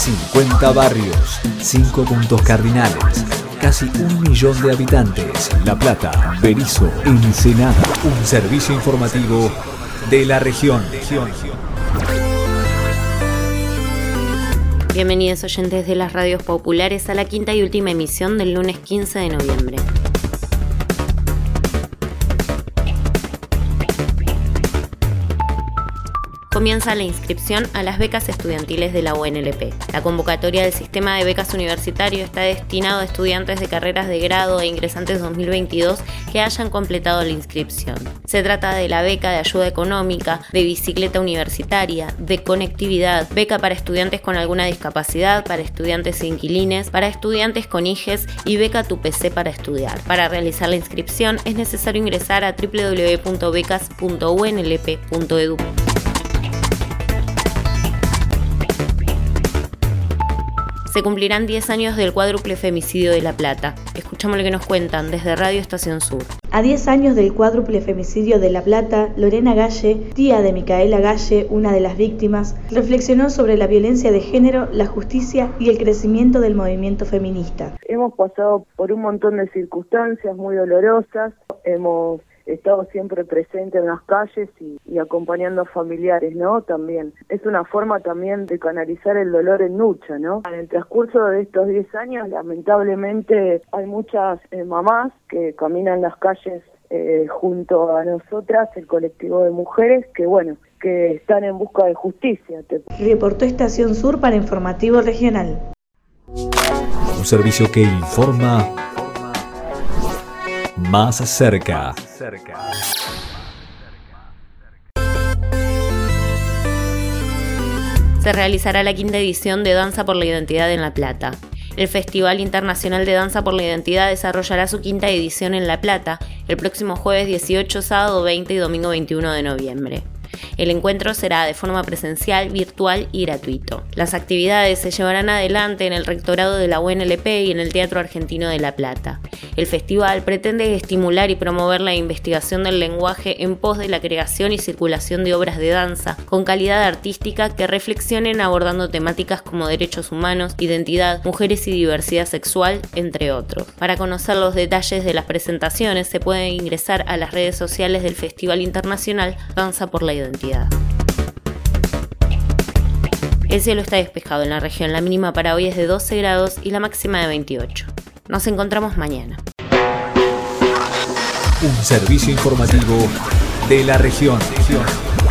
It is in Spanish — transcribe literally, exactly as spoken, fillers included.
cincuenta barrios, cinco puntos cardinales, casi un millón de habitantes. La Plata, Berisso, Ensenada. Un servicio informativo de la región. Bienvenidos oyentes de las radios populares a la quinta y última emisión del lunes quince de noviembre. Comienza la inscripción a las becas estudiantiles de la U N L P. La convocatoria del sistema de becas universitario está destinado a estudiantes de carreras de grado e ingresantes dos mil veintidós que hayan completado la inscripción. Se trata de la beca de ayuda económica, de bicicleta universitaria, de conectividad, beca para estudiantes con alguna discapacidad, para estudiantes inquilines, para estudiantes con hijes y beca Tu P C para estudiar. Para realizar la inscripción es necesario ingresar a doble u doble u doble u punto becas punto u n l p punto e d u. Se cumplirán diez años del cuádruple femicidio de La Plata. Escuchamos lo que nos cuentan desde Radio Estación Sur. A diez años del cuádruple femicidio de La Plata, Lorena Galle, tía de Micaela Galle, una de las víctimas, reflexionó sobre la violencia de género, la justicia y el crecimiento del movimiento feminista. Hemos pasado por un montón de circunstancias muy dolorosas, hemos estado siempre presente en las calles y, y acompañando a familiares, ¿no? También es una forma también de canalizar el dolor en lucha, ¿no? En el transcurso de estos diez años, lamentablemente, hay muchas eh, mamás que caminan las calles eh, junto a nosotras, el colectivo de mujeres, que bueno, que están en busca de justicia. Reportó Estación Sur para Informativo Regional. Un servicio que informa más cerca. Se realizará la quinta edición de Danza por la Identidad en La Plata. El Festival Internacional de Danza por la Identidad desarrollará su quinta edición en La Plata el próximo jueves dieciocho, sábado veinte y domingo veintiuno de noviembre. El encuentro será de forma presencial, virtual y gratuito. Las actividades se llevarán adelante en el rectorado de la U N L P y en el Teatro Argentino de La Plata. El festival pretende estimular y promover la investigación del lenguaje en pos de la creación y circulación de obras de danza con calidad artística que reflexionen abordando temáticas como derechos humanos, identidad, mujeres y diversidad sexual, entre otros. Para conocer los detalles de las presentaciones se puede ingresar a las redes sociales del Festival Internacional Danza por la Identidad. El cielo está despejado en la región, la mínima para hoy es de doce grados y la máxima de veintiocho. Nos encontramos mañana. Un servicio informativo de la región.